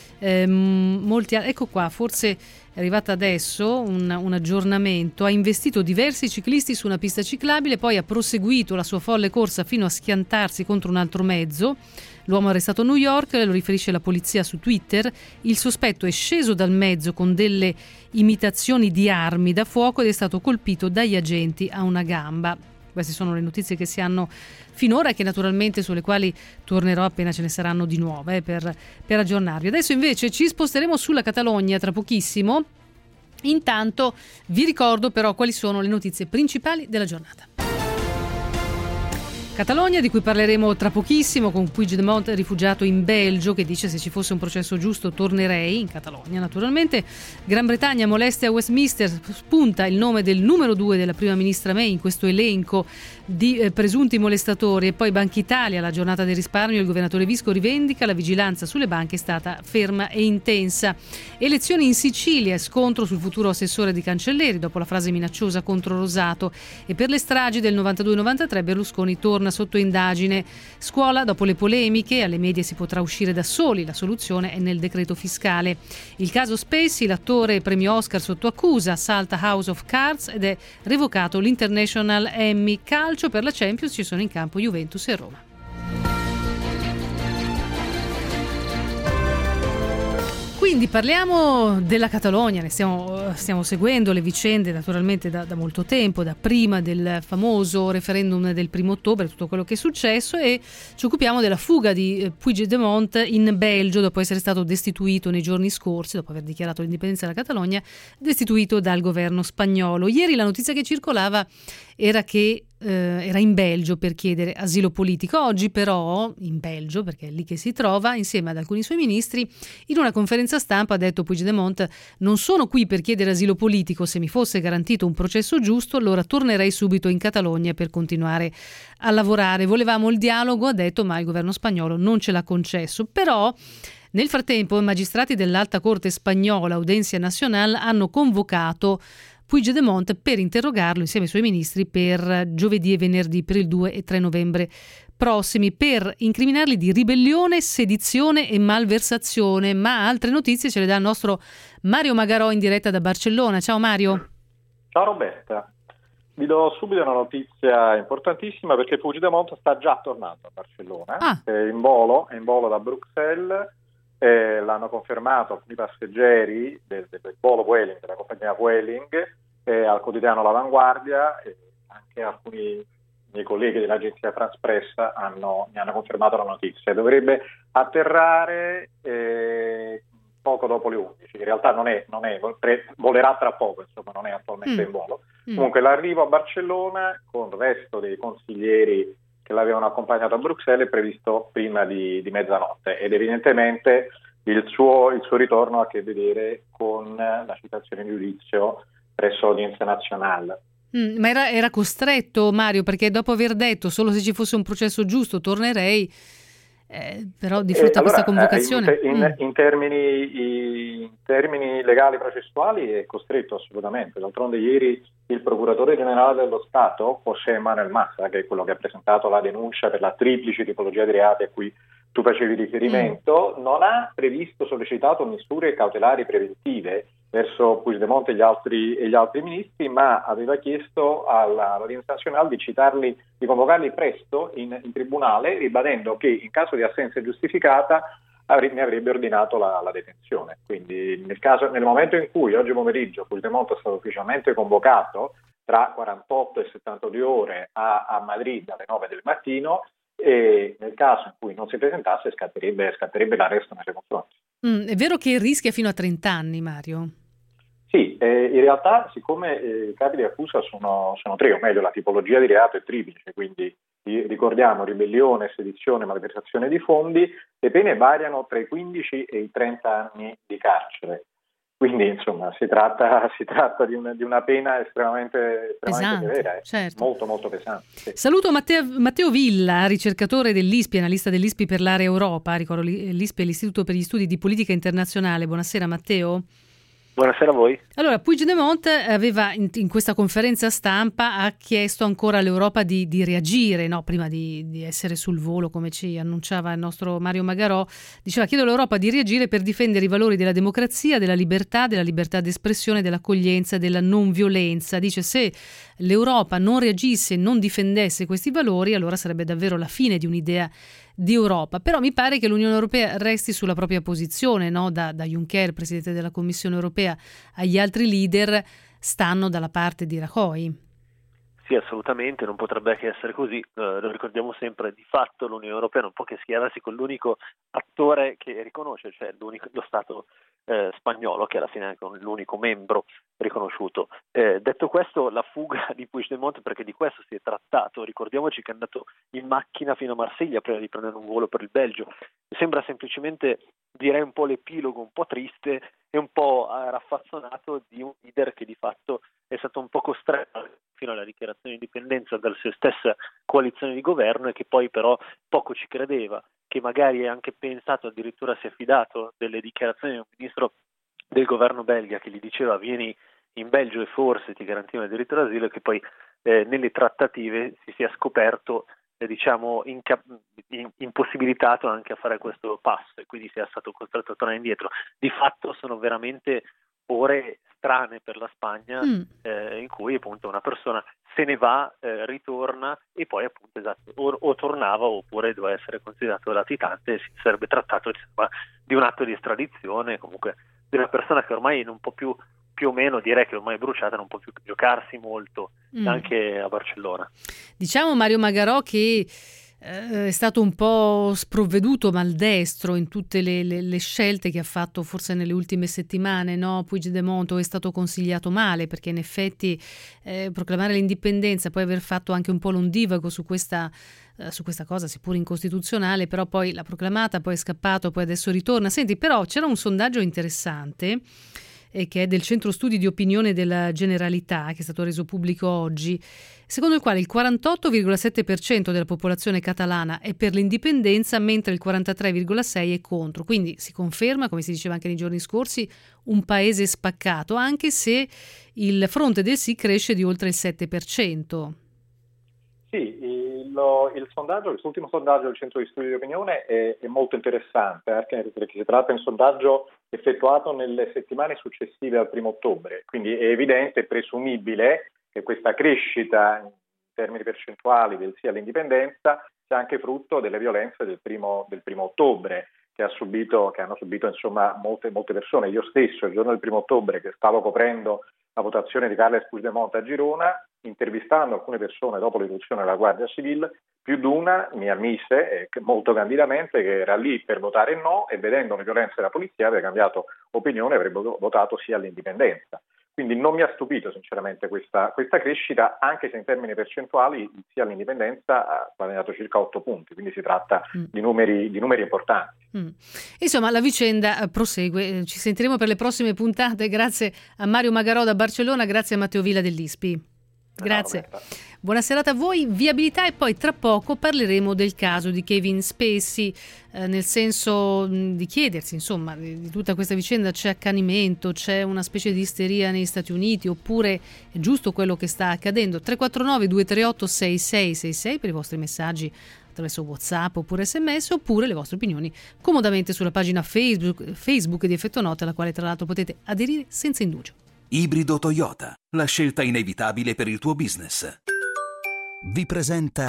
molti. Ecco qua, forse è arrivata adesso un aggiornamento. Ha investito diversi ciclisti su una pista ciclabile, poi ha proseguito la sua folle corsa fino a schiantarsi contro un altro mezzo. L'uomo arrestato a New York, lo riferisce la polizia su Twitter. Il sospetto è sceso dal mezzo con delle imitazioni di armi da fuoco ed è stato colpito dagli agenti a una gamba. Queste sono le notizie che si hanno finora e che naturalmente sulle quali tornerò appena ce ne saranno di nuove per aggiornarvi. Adesso invece ci sposteremo sulla Catalogna tra pochissimo. Intanto vi ricordo però quali sono le notizie principali della giornata. Catalogna, di cui parleremo tra pochissimo, con Puigdemont rifugiato in Belgio che dice: se ci fosse un processo giusto tornerei, in Catalogna naturalmente. Gran Bretagna, molestia a Westminster, spunta il nome del numero 2 della prima ministra May in questo elenco di presunti molestatori. E poi Banca Italia, la giornata del risparmio, il governatore Visco rivendica la vigilanza sulle banche è stata ferma e intensa. Elezioni in Sicilia, scontro sul futuro assessore di Cancelleri dopo la frase minacciosa contro Rosato. E per le stragi del 92-93 Berlusconi torna sotto indagine. Scuola, dopo le polemiche, alle medie si potrà uscire da soli, la soluzione è nel decreto fiscale. Il caso Spacey, l'attore premio Oscar sotto accusa, salta House of Cards ed è revocato l'International Emmy. Calcio, per la Champions ci sono in campo Juventus e Roma. Quindi parliamo della Catalogna, ne stiamo seguendo le vicende naturalmente da molto tempo, da prima del famoso referendum del 1 ottobre, tutto quello che è successo, e ci occupiamo della fuga di Puigdemont in Belgio dopo essere stato destituito nei giorni scorsi, dopo aver dichiarato l'indipendenza della Catalogna, destituito dal governo spagnolo. Ieri la notizia che circolava era che era in Belgio per chiedere asilo politico. Oggi però in Belgio, perché è lì che si trova, insieme ad alcuni suoi ministri, in una conferenza stampa ha detto Puigdemont: non sono qui per chiedere asilo politico, se mi fosse garantito un processo giusto allora tornerei subito in Catalogna per continuare a lavorare. Volevamo il dialogo, ha detto, ma il governo spagnolo non ce l'ha concesso. Però nel frattempo i magistrati dell'Alta Corte spagnola, Audiencia Nacional, hanno convocato Puigdemont per interrogarlo insieme ai suoi ministri per giovedì e venerdì, per il 2 e 3 novembre prossimi, per incriminarli di ribellione, sedizione e malversazione. Ma altre notizie ce le dà il nostro Mario Magarò in diretta da Barcellona. Ciao Mario. Ciao Roberta. Vi do subito una notizia importantissima perché Puigdemont sta già tornando a Barcellona, è in volo da Bruxelles l'hanno confermato alcuni passeggeri del volo Vueling, della compagnia Vueling, al quotidiano L'Avanguardia, e anche alcuni miei colleghi dell'agenzia France Press mi hanno confermato la notizia. Dovrebbe atterrare poco dopo le 11, in realtà non è volerà tra poco, insomma, non è attualmente in volo. Comunque l'arrivo a Barcellona con il resto dei consiglieri che l'avevano accompagnato a Bruxelles è previsto prima di mezzanotte, ed evidentemente il suo ritorno ha a che vedere con la citazione in giudizio presso l'Udienza Nazionale. Ma era costretto, Mario, perché dopo aver detto solo se ci fosse un processo giusto tornerei, però di fronte a questa convocazione... In termini legali processuali è costretto assolutamente. D'altronde ieri il procuratore generale dello Stato, José Manuel Massa, che è quello che ha presentato la denuncia per la triplice tipologia di reati a cui tu facevi riferimento, non ha sollecitato misure cautelari preventive verso Puigdemont e gli altri ministri, ma aveva chiesto all'Udienza Nazionale di convocarli presto in tribunale, ribadendo che in caso di assenza giustificata ne avrebbe ordinato la detenzione. Quindi nel momento in cui oggi pomeriggio Puigdemont è stato ufficialmente convocato tra 48 e 72 ore a Madrid alle 9 del mattino, e nel caso in cui non si presentasse scatterebbe l'arresto nei suoi confronti. È vero che rischia fino a 30 anni, Mario? Sì, in realtà siccome i capi di accusa sono tre, o meglio la tipologia di reato è triplice, quindi ricordiamo ribellione, sedizione, malversazione di fondi, le pene variano tra i 15 e i 30 anni di carcere. Quindi insomma si tratta di una pena estremamente pesante, severa, certo. Molto molto pesante. Sì. Saluto Matteo Villa, ricercatore dell'ISPI, analista dell'ISPI per l'area Europa. Ricordo l'ISPI è l'Istituto per gli Studi di Politica Internazionale. Buonasera Matteo. Buonasera a voi. Allora, Puigdemont aveva in questa conferenza stampa ha chiesto ancora all'Europa di reagire, no? Prima di essere sul volo, come ci annunciava il nostro Mario Magarò. Diceva: chiedo all'Europa di reagire per difendere i valori della democrazia, della libertà d'espressione, dell'accoglienza, della non violenza. Dice: se l'Europa non reagisse, non difendesse questi valori, allora sarebbe davvero la fine di un'idea di Europa. Però mi pare che l'Unione Europea resti sulla propria posizione, no? Da Juncker, presidente della Commissione Europea, agli altri leader, stanno dalla parte di Rajoy. Sì, assolutamente, non potrebbe che essere così. Lo ricordiamo sempre, di fatto l'Unione Europea non può che schierarsi con l'unico attore che riconosce, cioè lo Stato spagnolo, che alla fine è l'unico membro riconosciuto. Detto questo, la fuga di Puigdemont, perché di questo si è trattato, ricordiamoci che è andato in macchina fino a Marsiglia prima di prendere un volo per il Belgio. Mi sembra semplicemente, direi, un po' l'epilogo, un po' triste e un po' raffazzonato di un leader che di fatto è stato un po' costretto fino alla dichiarazione di indipendenza dalla sua stessa coalizione di governo, e che poi però poco ci credeva, che magari ha anche pensato, addirittura si è fidato delle dichiarazioni del ministro del governo belga che gli diceva: vieni in Belgio e forse ti garantiamo il diritto d'asilo, e che poi nelle trattative si sia scoperto impossibilitato anche a fare questo passo, e quindi sia stato costretto a tornare indietro. Di fatto sono veramente ore strane per la Spagna, in cui appunto una persona se ne va, ritorna, e poi appunto o tornava oppure doveva essere considerato latitante, e si sarebbe trattato di un atto di estradizione, comunque di una persona che ormai non può più o meno, direi che ormai è bruciata, non può più giocarsi molto anche a Barcellona. Diciamo, Mario Magarò, che è stato un po' sprovveduto, maldestro in tutte le scelte che ha fatto forse nelle ultime settimane, no? Puigdemont è stato consigliato male, perché in effetti proclamare l'indipendenza, poi aver fatto anche un po' l'ondivago su questa cosa, seppur incostituzionale, però poi l'ha proclamata, poi è scappato, poi adesso ritorna. Senti, però c'era un sondaggio interessante che è del Centro Studi di Opinione della Generalità, che è stato reso pubblico oggi, secondo il quale il 48,7% della popolazione catalana è per l'indipendenza, mentre il 43,6% è contro. Quindi si conferma, come si diceva anche nei giorni scorsi, un paese spaccato, anche se il fronte del sì cresce di oltre il 7%. Sì, l'ultimo sondaggio del Centro di Studi di Opinione è molto interessante, perché si tratta di un sondaggio effettuato nelle settimane successive al 1 ottobre, quindi è evidente e presumibile che questa crescita in termini percentuali del sì all'indipendenza sia anche frutto delle violenze del primo ottobre. che hanno subito insomma molte persone. Io stesso, il giorno del 1 ottobre, che stavo coprendo la votazione di Carles Puigdemont a Girona, intervistando alcune persone dopo l'irruzione della Guardia Civile, più di una mi ammise molto candidamente che era lì per votare no, e vedendo le violenze della polizia aveva cambiato opinione e avrebbe votato sì all'indipendenza. Quindi non mi ha stupito sinceramente questa crescita, anche se in termini percentuali il sì all'indipendenza ha guadagnato circa 8 punti, quindi si tratta di numeri importanti. Insomma, la vicenda prosegue, ci sentiremo per le prossime puntate. Grazie a Mario Magarò da Barcellona, grazie a Matteo Villa dell'ISPI. Grazie. Buona serata a voi. Viabilità, e poi tra poco parleremo del caso di Kevin Spacey, nel senso di chiedersi, insomma, di tutta questa vicenda c'è accanimento, c'è una specie di isteria negli Stati Uniti, oppure è giusto quello che sta accadendo? 349 238 6666 per i vostri messaggi attraverso WhatsApp oppure SMS, oppure le vostre opinioni comodamente sulla pagina Facebook di Effetto Note, alla quale tra l'altro potete aderire senza indugio. Ibrido Toyota, la scelta inevitabile per il tuo business. Vi presenta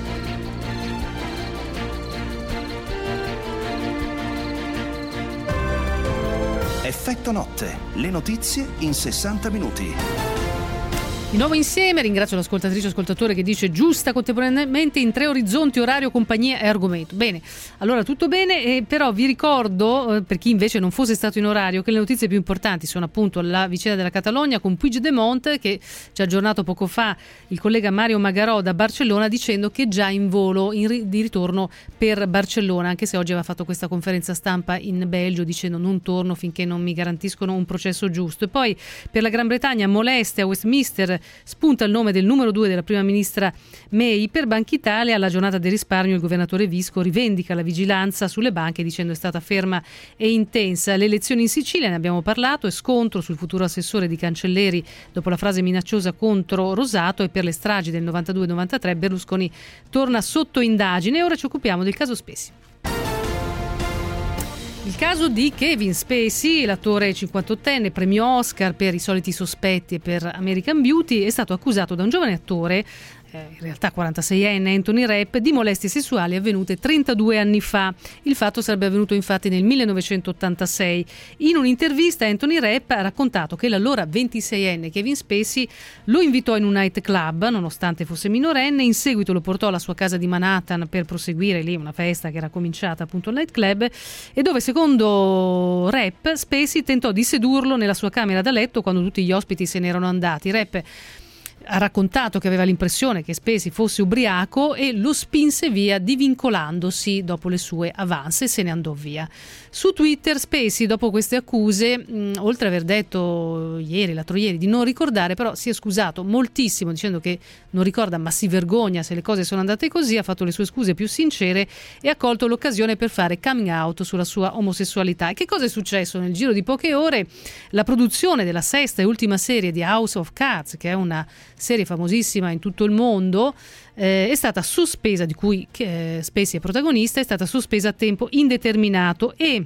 Effetto Notte, le notizie in 60 minuti. Di nuovo insieme, ringrazio l'ascoltatrice e ascoltatore che dice giusta contemporaneamente in 3 orizzonti: orario, compagnia e argomento. Bene, allora tutto bene, però vi ricordo, per chi invece non fosse stato in orario, che le notizie più importanti sono appunto la vicenda della Catalogna con Puigdemont, che ci ha aggiornato poco fa il collega Mario Magarò da Barcellona, dicendo che è già in volo di ritorno per Barcellona, anche se oggi aveva fatto questa conferenza stampa in Belgio dicendo non torno finché non mi garantiscono un processo giusto. E poi per la Gran Bretagna, molestia a Westminster, spunta il nome del numero 2 della prima ministra May. Per Banca Italia, alla giornata del risparmio, il governatore Visco rivendica la vigilanza sulle banche dicendo è stata ferma e intensa. Le elezioni in Sicilia, ne abbiamo parlato, e scontro sul futuro assessore di Cancelleri dopo la frase minacciosa contro Rosato. E per le stragi del 92-93 Berlusconi torna sotto indagine. E ora ci occupiamo del caso Spacey. Il caso di Kevin Spacey, l'attore 58enne, premio Oscar per I soliti sospetti e per American Beauty, è stato accusato da un giovane attore, in realtà 46enne, Anthony Rapp, di molestie sessuali avvenute 32 anni fa. Il fatto sarebbe avvenuto infatti nel 1986. In un'intervista Anthony Rapp ha raccontato che l'allora 26enne Kevin Spacey lo invitò in un nightclub nonostante fosse minorenne. In seguito lo portò alla sua casa di Manhattan per proseguire lì una festa che era cominciata appunto al nightclub, e dove, secondo Rapp, Spacey tentò di sedurlo nella sua camera da letto quando tutti gli ospiti se ne erano andati. Rapp ha raccontato che aveva l'impressione che Spacey fosse ubriaco e lo spinse via divincolandosi dopo le sue avance e se ne andò via. Su Twitter Spacey, dopo queste accuse, oltre ad aver detto l'altro ieri, di non ricordare, però si è scusato moltissimo dicendo che non ricorda ma si vergogna se le cose sono andate così, ha fatto le sue scuse più sincere e ha colto l'occasione per fare coming out sulla sua omosessualità. E che cosa è successo? Nel giro di poche ore la produzione della 6ª e ultima serie di House of Cards, che è una serie famosissima in tutto il mondo, è stata sospesa, di cui Spacey è protagonista, è stata sospesa a tempo indeterminato, e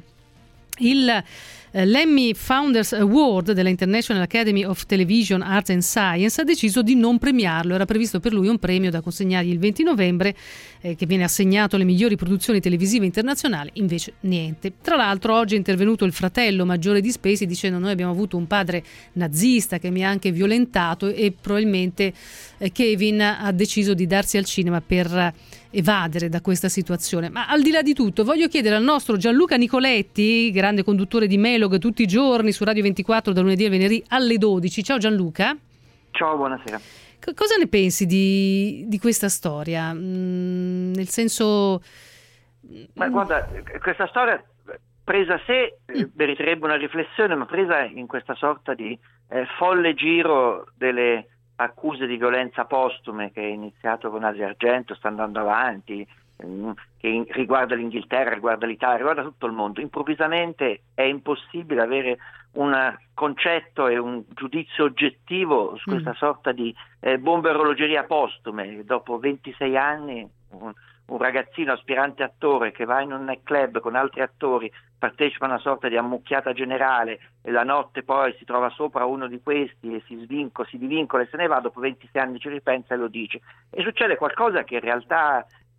l'Emmy Founders Award della International Academy of Television Arts and Science ha deciso di non premiarlo. Era previsto per lui un premio da consegnargli il 20 novembre che viene assegnato alle migliori produzioni televisive internazionali, invece niente. Tra l'altro oggi è intervenuto il fratello maggiore di Spacey dicendo: noi abbiamo avuto un padre nazista che mi ha anche violentato, e probabilmente Kevin ha deciso di darsi al cinema per evadere da questa situazione. Ma al di là di tutto voglio chiedere al nostro Gianluca Nicoletti, grande conduttore di Melog tutti i giorni su Radio 24 da lunedì al venerdì alle 12. Ciao Gianluca. Ciao, buonasera. Cosa ne pensi di questa storia? Nel senso... Ma guarda, questa storia presa a sé meriterebbe una riflessione, ma presa in questa sorta di folle giro delle accuse di violenza postume che è iniziato con Asia Argento, sta andando avanti, che riguarda l'Inghilterra, riguarda l'Italia, riguarda tutto il mondo. Improvvisamente è impossibile avere un concetto e un giudizio oggettivo su questa sorta di bombe orologeria postume. Dopo 26 anni un ragazzino aspirante attore che va in un nightclub con altri attori, partecipa a una sorta di ammucchiata generale e la notte poi si trova sopra uno di questi e si divincola e se ne va, dopo 26 anni ci ripensa e lo dice. E succede qualcosa che in realtà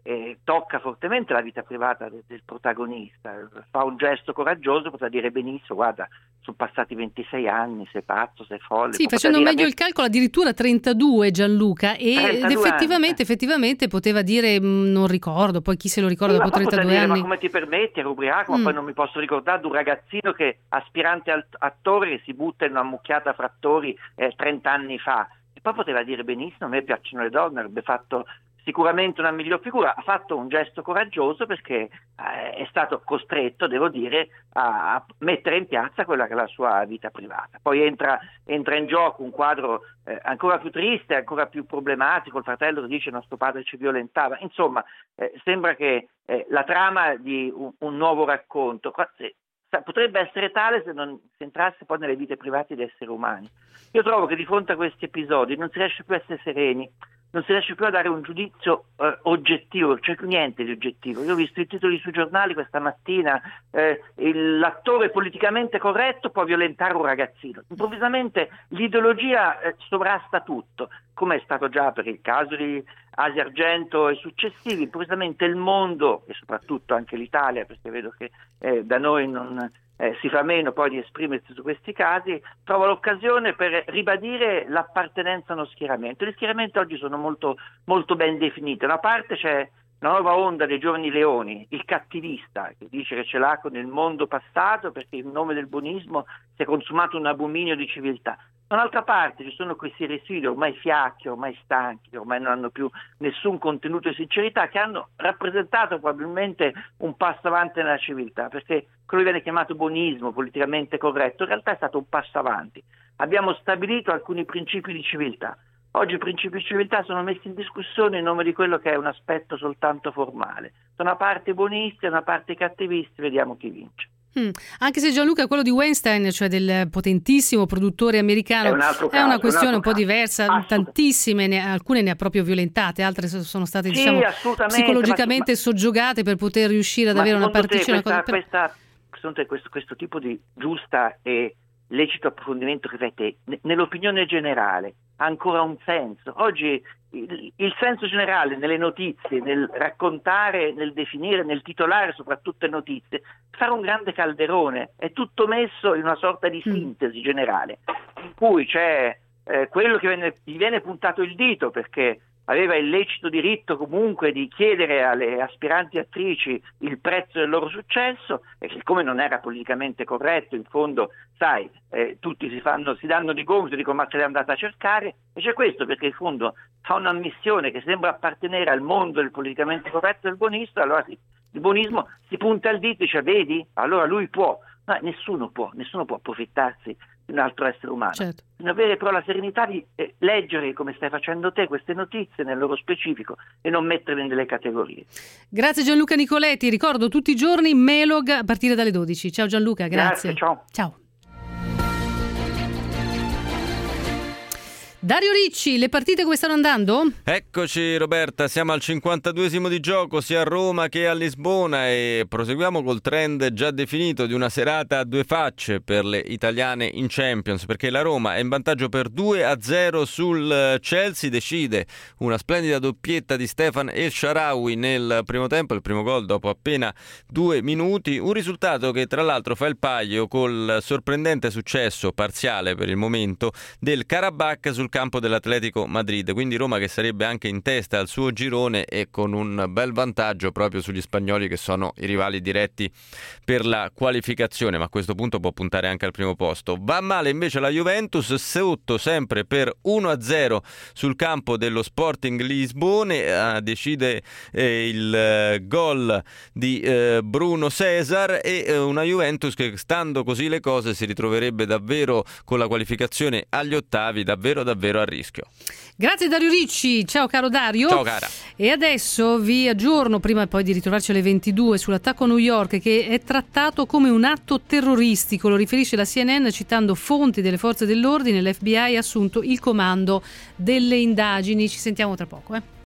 tocca fortemente la vita privata del protagonista, fa un gesto coraggioso, potrà dire benissimo, guarda, sono passati 26 anni, sei pazzo, sei folle. Sì, facendo meglio il calcolo, addirittura 32 Gianluca, ed effettivamente poteva dire non ricordo, poi chi se lo ricorda dopo 32 anni. Ma come ti permetti, ero ubriaco, ma poi non mi posso ricordare di un ragazzino che aspirante attore che si butta in una mucchiata fra attori 30 anni fa. E poi poteva dire benissimo, a me piacciono le donne, avrebbe fatto sicuramente una miglior figura, ha fatto un gesto coraggioso perché è stato costretto, devo dire, a mettere in piazza quella che è la sua vita privata. Poi entra in gioco un quadro ancora più triste, ancora più problematico, il fratello che dice nostro padre ci violentava, insomma sembra che la trama di un nuovo racconto potrebbe essere tale se non si entrasse poi nelle vite private di esseri umani. Io trovo che di fronte a questi episodi non si riesce più a essere sereni, non si riesce più a dare un giudizio oggettivo, c'è niente di oggettivo. Io ho visto i titoli sui giornali questa mattina, l'attore politicamente corretto può violentare un ragazzino. Improvvisamente l'ideologia sovrasta tutto, come è stato già per il caso di Asia Argento e successivi. Improvvisamente il mondo, e soprattutto anche l'Italia, perché vedo che da noi non si fa meno poi di esprimersi su questi casi, trova l'occasione per ribadire l'appartenenza a uno schieramento. Gli schieramenti oggi sono molto, molto ben definiti. Da una parte c'è la nuova onda dei giovani leoni, il cattivista, che dice che ce l'ha con il mondo passato perché in nome del buonismo si è consumato un abominio di civiltà. Dall'altra parte ci sono questi residui ormai fiacchi, ormai stanchi, che ormai non hanno più nessun contenuto di sincerità, che hanno rappresentato probabilmente un passo avanti nella civiltà, perché quello che viene chiamato buonismo, politicamente corretto, in realtà è stato un passo avanti. Abbiamo stabilito alcuni principi di civiltà. Oggi i principi di civiltà sono messi in discussione in nome di quello che è un aspetto soltanto formale. Da una parte buonisti e da una parte cattivisti, vediamo chi vince. Anche se Gianluca, quello di Weinstein, cioè del potentissimo produttore americano, è una questione un po' diversa, tantissime, alcune ne ha proprio violentate, altre sono state psicologicamente soggiogate per poter riuscire ad avere una partecipazione. Questo tipo di giusta e lecito approfondimento che riflette nell'opinione generale ha ancora un senso. Oggi il senso generale nelle notizie, nel raccontare, nel definire, nel titolare soprattutto le notizie, fare un grande calderone, è tutto messo in una sorta di sintesi generale, in cui c'è quello che gli viene puntato il dito perché aveva il lecito diritto comunque di chiedere alle aspiranti attrici il prezzo del loro successo, e siccome non era politicamente corretto, in fondo, sai, tutti si danno di gomito, dicono ma se l'è andata a cercare, e c'è questo perché in fondo fa un'ammissione che sembra appartenere al mondo del politicamente corretto del buonista, allora il buonismo si punta al dito e dice vedi, allora lui può. No, nessuno può approfittarsi di un altro essere umano. Certo. Bisogna avere però la serenità di leggere, come stai facendo te, queste notizie nel loro specifico e non metterle in delle categorie. Grazie Gianluca Nicoletti, ricordo tutti i giorni Melog a partire dalle 12. Ciao Gianluca, grazie. Ciao. Dario Ricci, le partite come stanno andando? Eccoci Roberta, siamo al 52esimo di gioco sia a Roma che a Lisbona e proseguiamo col trend già definito di una serata a due facce per le italiane in Champions, perché la Roma è in vantaggio per 2-0 sul Chelsea, decide una splendida doppietta di Stefan El Shaarawy nel primo tempo, il primo gol dopo appena 2 minuti, un risultato che tra l'altro fa il paio col sorprendente successo parziale per il momento del Karabakh sul campo dell'Atletico Madrid, quindi Roma che sarebbe anche in testa al suo girone e con un bel vantaggio proprio sugli spagnoli che sono i rivali diretti per la qualificazione, ma a questo punto può puntare anche al primo posto. Va male invece la Juventus, sotto sempre per 1-0 sul campo dello Sporting Lisbona, decide il gol di Bruno Cesar e una Juventus che, stando così le cose, si ritroverebbe davvero con la qualificazione agli ottavi davvero a rischio. Grazie Dario Ricci, ciao caro Dario. Ciao cara. E adesso vi aggiorno, prima poi di ritrovarci alle 22, sull'attacco a New York che è trattato come un atto terroristico, lo riferisce la CNN citando fonti delle forze dell'ordine. L'FBI ha assunto il comando delle indagini. Ci sentiamo tra poco.